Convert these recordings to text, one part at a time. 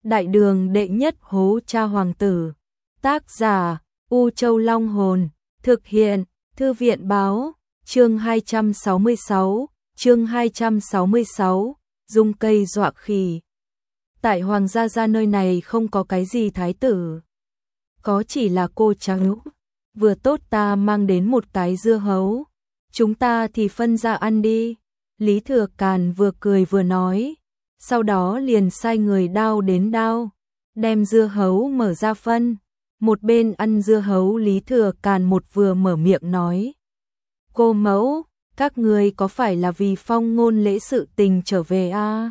Đại đường đệ nhất hố cha hoàng tử. Tác giả U Châu Long Hồn. Thực hiện Thư viện Báo. Chương 266. Dung cây dọa khỉ. Tại hoàng gia nơi này không có cái gì thái tử. Có chỉ là cô cháu. Vừa tốt ta mang đến một cái dưa hấu. Chúng ta thì phân ra ăn đi. Lý Thừa Càn vừa cười vừa nói. Sau đó liền sai người đao đến đao. Đem dưa hấu mở ra phân. Một bên ăn dưa hấu Lý Thừa Càn vừa mở miệng nói. Cô mẫu, các người có phải là vì Phong Ngôn Lễ sự tình trở về à?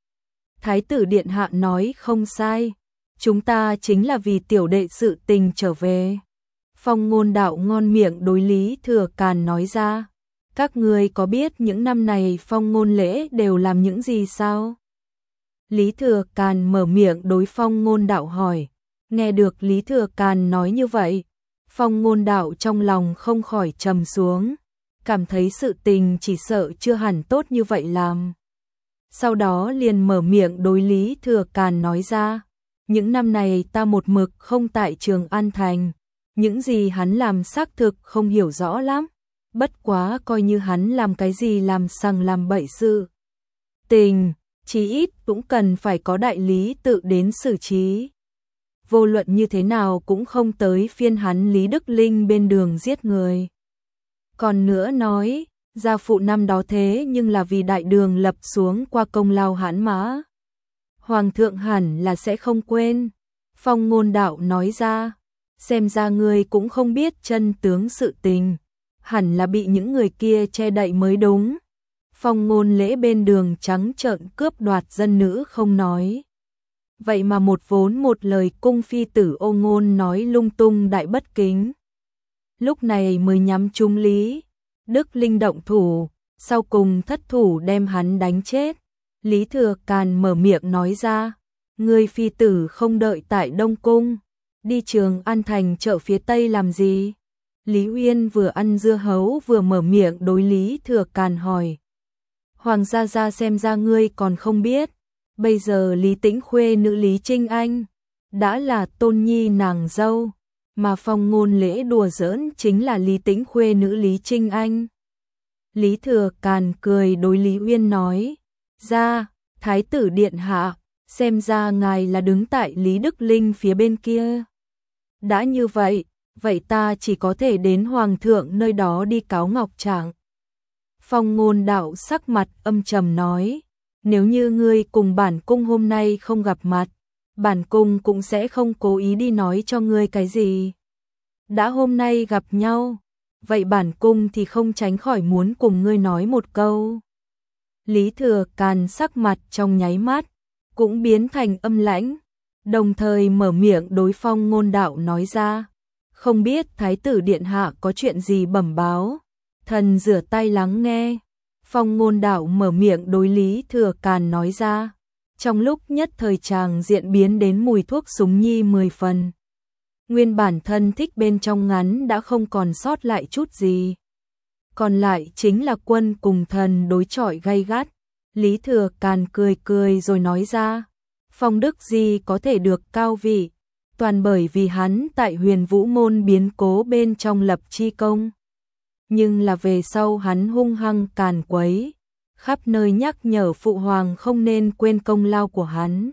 Thái tử điện hạ nói không sai. Chúng ta chính là vì tiểu đệ sự tình trở về. Phong Ngôn Đạo ngon miệng đối Lý Thừa Càn nói ra. Các người có biết những năm này Phong Ngôn Lễ đều làm những gì sao? Lý Thừa Càn mở miệng đối Phong Ngôn Đạo hỏi. Nghe được Lý Thừa Càn nói như vậy, Phong Ngôn Đạo trong lòng không khỏi trầm xuống, cảm thấy sự tình chỉ sợ chưa hẳn tốt như vậy làm. Sau đó liền mở miệng đối Lý Thừa Càn nói ra, những năm này ta một mực không tại Trường An Thành, những gì hắn làm xác thực không hiểu rõ lắm, bất quá coi như hắn làm cái gì làm sằng làm bậy sự tình, chí ít cũng cần phải có đại lý tự đến xử trí. Vô luận như thế nào cũng không tới phiên hắn Lý Đức Linh bên đường giết người. Còn nữa nói, gia phụ năm đó thế nhưng là vì đại đường lập xuống qua công lao hãn mã. Hoàng thượng hẳn là sẽ không quên. Phong Ngôn Đạo nói ra, xem ra ngươi cũng không biết chân tướng sự tình, hẳn là bị những người kia che đậy mới đúng. Phong Ngôn Lễ bên đường trắng trợn cướp đoạt dân nữ không nói. Vậy mà một lời cung phi tử Ô Ngôn nói lung tung đại bất kính. Lúc này mới nhắm trúng Lý Đức Linh động thủ, sau cùng thất thủ đem hắn đánh chết. Lý Thừa Càn mở miệng nói ra, người phi tử không đợi tại Đông Cung, đi Trường An Thành chợ phía Tây làm gì? Lý Uyên vừa ăn dưa hấu vừa mở miệng đối Lý Thừa Càn hỏi. Hoàng gia xem ra ngươi còn không biết. Bây giờ Lý Tĩnh khuê nữ Lý Trinh Anh đã là tôn nhi nàng dâu, mà Phong Ngôn Lễ đùa giỡn chính là Lý Tĩnh khuê nữ Lý Trinh Anh. Lý Thừa Càn cười đối Lý Uyên nói, ra, Thái tử điện hạ, xem ra ngài là đứng tại Lý Đức Linh phía bên kia. Đã như vậy, vậy ta chỉ có thể đến Hoàng thượng nơi đó đi cáo ngọc trạng. Phong Ngôn Đạo sắc mặt âm trầm nói, nếu như ngươi cùng bản cung hôm nay không gặp mặt, bản cung cũng sẽ không cố ý đi nói cho ngươi cái gì. Đã hôm nay gặp nhau, vậy bản cung thì không tránh khỏi muốn cùng ngươi nói một câu. Lý Thừa Càn sắc mặt trong nháy mắt, cũng biến thành âm lãnh, đồng thời mở miệng đối Phong Ngôn Đạo nói ra, không biết Thái tử điện hạ có chuyện gì bẩm báo, thần rửa tay lắng nghe. Phong Ngôn Đạo mở miệng đối Lý Thừa Càn nói ra, trong lúc nhất thời chàng diện biến đến mùi thuốc súng nhi 10 phần. Nguyên bản thân thích bên trong ngắn đã không còn sót lại chút gì. Còn lại chính là quân cùng thần đối chọi gay gắt. Lý Thừa Càn cười rồi nói ra, Phong Đức Di có thể được cao vị, toàn bởi vì hắn tại Huyền Vũ Môn biến cố bên trong lập chi công. Nhưng là về sau hắn hung hăng càn quấy, khắp nơi nhắc nhở Phụ Hoàng không nên quên công lao của hắn.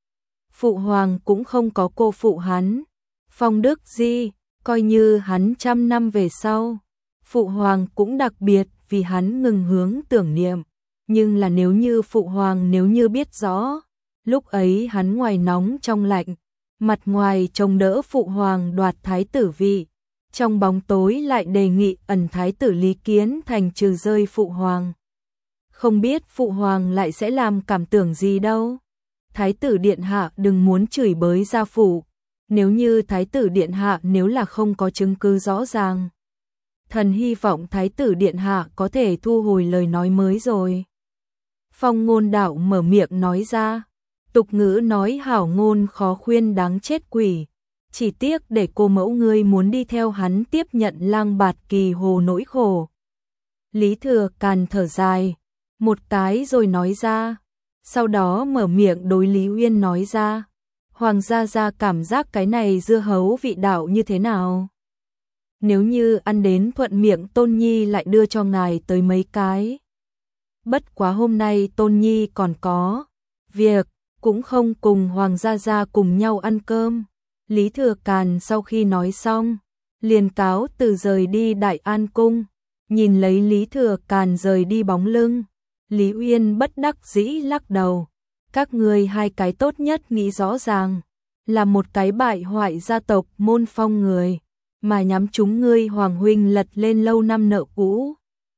Phụ Hoàng cũng không có cô phụ hắn. Phong Đức Di, coi như hắn 100 năm về sau, Phụ Hoàng cũng đặc biệt vì hắn ngừng hướng tưởng niệm. Nhưng là nếu như Phụ Hoàng biết rõ, lúc ấy hắn ngoài nóng trong lạnh, mặt ngoài trông đỡ Phụ Hoàng đoạt thái tử vị, trong bóng tối lại đề nghị ẩn thái tử Lý Kiến Thành trừ rơi Phụ Hoàng. Không biết Phụ Hoàng lại sẽ làm cảm tưởng gì đâu. Thái tử điện hạ đừng muốn chửi bới gia phụ. Nếu như Thái tử điện hạ nếu là không có chứng cứ rõ ràng, thần hy vọng Thái tử điện hạ có thể thu hồi lời nói mới rồi. Phong Ngôn Đạo mở miệng nói ra, tục ngữ nói hảo ngôn khó khuyên đáng chết quỷ. Chỉ tiếc để cô mẫu ngươi muốn đi theo hắn tiếp nhận lang bạt kỳ hồ nỗi khổ. Lý Thừa Càn thở dài, một cái rồi nói ra, sau đó mở miệng đối Lý Uyên nói ra, Hoàng gia gia cảm giác cái này dưa hấu vị đạo như thế nào? Nếu như ăn đến thuận miệng Tôn Nhi lại đưa cho ngài tới mấy cái. Bất quá hôm nay Tôn Nhi còn có việc, cũng không cùng Hoàng gia gia cùng nhau ăn cơm. Lý Thừa Càn sau khi nói xong, liền cáo từ rời đi Đại An Cung, nhìn lấy Lý Thừa Càn rời đi bóng lưng. Lý Uyên bất đắc dĩ lắc đầu, các ngươi hai cái tốt nhất nghĩ rõ ràng, là một cái bại hoại gia tộc môn phong người, mà nhắm chúng ngươi Hoàng huynh lật lên lâu năm nợ cũ.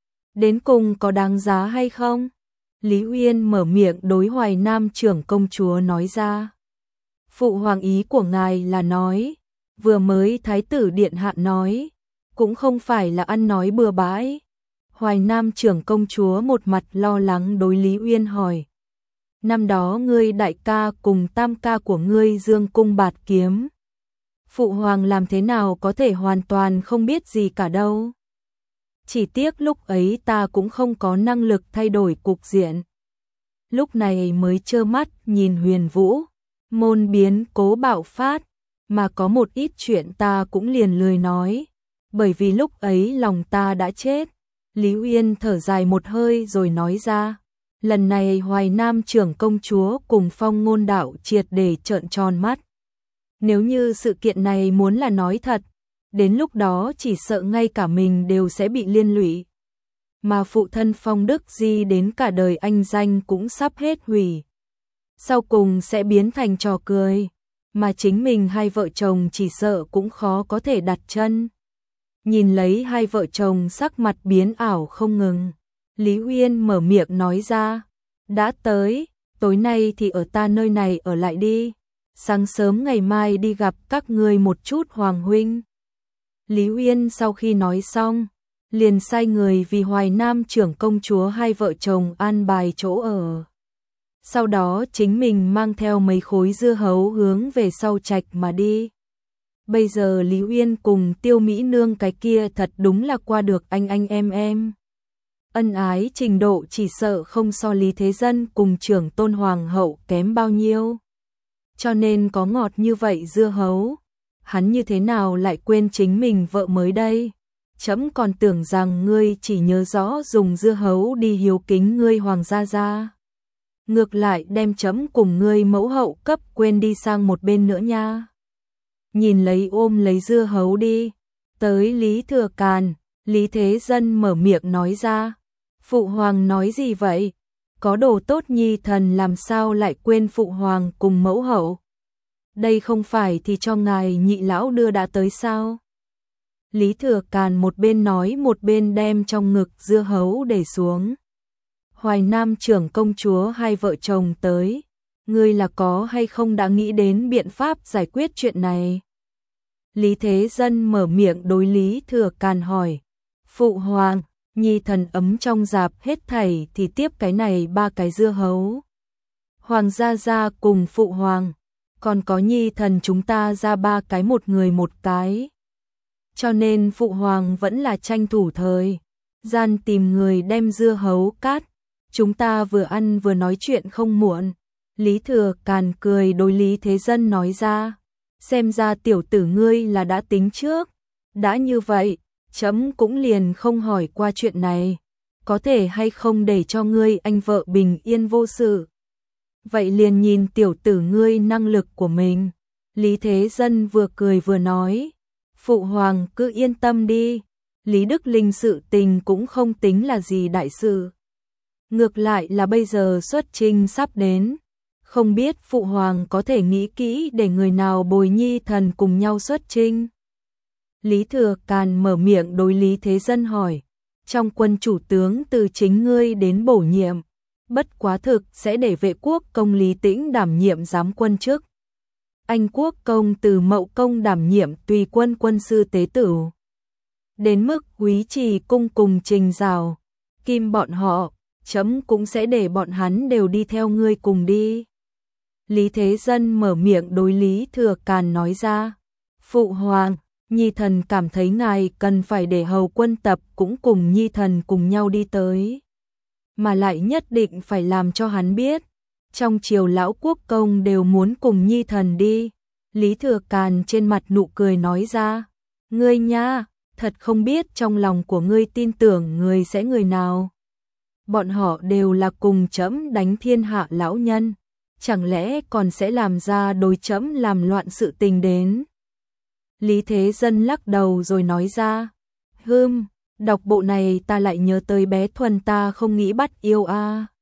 Đến cùng có đáng giá hay không? Lý Uyên mở miệng đối Hoài Nam trưởng công chúa nói ra. Phụ hoàng ý của ngài là nói, vừa mới Thái tử Điện Hạ nói, cũng không phải là ăn nói bừa bãi. Hoài Nam trưởng công chúa một mặt lo lắng đối Lý Uyên hỏi. Năm đó ngươi đại ca cùng tam ca của ngươi dương cung bạt kiếm. Phụ hoàng làm thế nào có thể hoàn toàn không biết gì cả đâu. Chỉ tiếc lúc ấy ta cũng không có năng lực thay đổi cục diện. Lúc này mới trơ mắt nhìn Huyền Vũ môn biến cố bạo phát, mà có một ít chuyện ta cũng liền lười nói, bởi vì lúc ấy lòng ta đã chết. Lý Uyên thở dài một hơi rồi nói ra, lần này Hoài Nam trưởng công chúa cùng Phong Ngôn Đạo triệt để trợn tròn mắt. Nếu như sự kiện này muốn là nói thật, đến lúc đó chỉ sợ ngay cả mình đều sẽ bị liên lụy. Mà phụ thân Phong Đức Di đến cả đời anh danh cũng sắp hết hủy. Sau cùng sẽ biến thành trò cười, mà chính mình hai vợ chồng chỉ sợ cũng khó có thể đặt chân. Nhìn lấy hai vợ chồng sắc mặt biến ảo không ngừng, Lý Uyên mở miệng nói ra, đã tới, tối nay thì ở ta nơi này ở lại đi, sáng sớm ngày mai đi gặp các ngươi một chút Hoàng huynh. Lý Uyên sau khi nói xong, liền sai người vì Hoài Nam trưởng công chúa hai vợ chồng an bài chỗ ở. Sau đó chính mình mang theo mấy khối dưa hấu hướng về sau trạch mà đi. Bây giờ Lý Uyên cùng Tiêu Mỹ Nương cái kia thật đúng là qua được anh em. Ân ái trình độ chỉ sợ không so Lý Thế Dân cùng trưởng tôn hoàng hậu kém bao nhiêu. Cho nên có ngọt như vậy dưa hấu, hắn như thế nào lại quên chính mình vợ mới đây. Trẫm còn tưởng rằng ngươi chỉ nhớ rõ dùng dưa hấu đi hiếu kính ngươi Hoàng gia gia. Ngược lại đem trẫm cùng ngươi mẫu hậu cấp quên đi sang một bên nữa nha. Nhìn lấy ôm lấy dưa hấu đi, tới Lý Thừa Càn, Lý Thế Dân mở miệng nói ra. Phụ hoàng nói gì vậy? Có đồ tốt nhi thần làm sao lại quên phụ hoàng cùng mẫu hậu? Đây không phải thì cho ngài nhị lão đưa đã tới sao? Lý Thừa Càn một bên nói một bên đem trong ngực dưa hấu để xuống. Hoài Nam trưởng công chúa hai vợ chồng tới, ngươi là có hay không đã nghĩ đến biện pháp giải quyết chuyện này? Lý Thế Dân mở miệng đối Lý Thừa Càn hỏi. Phụ hoàng, nhi thần ấm trong dạp hết thảy thì tiếp cái này ba cái dưa hấu. Hoàng gia gia cùng phụ hoàng, còn có nhi thần chúng ta ra ba cái một người một cái. Cho nên phụ hoàng vẫn là tranh thủ thời gian tìm người đem dưa hấu cát. Chúng ta vừa ăn vừa nói chuyện không muộn. Lý Thừa Càn cười đối Lý Thế Dân nói ra. Xem ra tiểu tử ngươi là đã tính trước. Đã như vậy, trẫm cũng liền không hỏi qua chuyện này. Có thể hay không để cho ngươi anh vợ bình yên vô sự. Vậy liền nhìn tiểu tử ngươi năng lực của mình. Lý Thế Dân vừa cười vừa nói. Phụ hoàng cứ yên tâm đi. Lý Đức Linh sự tình cũng không tính là gì đại sự. Ngược lại là bây giờ xuất chinh sắp đến. Không biết phụ hoàng có thể nghĩ kỹ để người nào bồi nhi thần cùng nhau xuất chinh. Lý Thừa Càn mở miệng đối Lý Thế Dân hỏi. Trong quân chủ tướng từ chính ngươi đến bổ nhiệm. Bất quá thực sẽ để Vệ Quốc công Lý Tĩnh đảm nhiệm giám quân chức. Anh Quốc công từ Mậu công đảm nhiệm tùy quân quân sư tế tử. Đến mức Quý Trì cung cùng Trình Giảo, Kim bọn họ, trẫm cũng sẽ để bọn hắn đều đi theo ngươi cùng đi. Lý Thế Dân mở miệng đối Lý Thừa Càn nói ra. Phụ hoàng, nhi thần cảm thấy ngài cần phải để hầu quân tập cũng cùng nhi thần cùng nhau đi tới. Mà lại nhất định phải làm cho hắn biết, trong triều lão quốc công đều muốn cùng nhi thần đi. Lý Thừa Càn trên mặt nụ cười nói ra, ngươi nha, thật không biết trong lòng của ngươi tin tưởng người sẽ người nào. Bọn họ đều là cùng trẫm đánh thiên hạ lão nhân, chẳng lẽ còn sẽ làm ra đối trẫm làm loạn sự tình đến. Lý Thế Dân lắc đầu rồi nói ra, đọc bộ này ta lại nhớ tới bé Thuần ta không nghĩ bắt yêu a.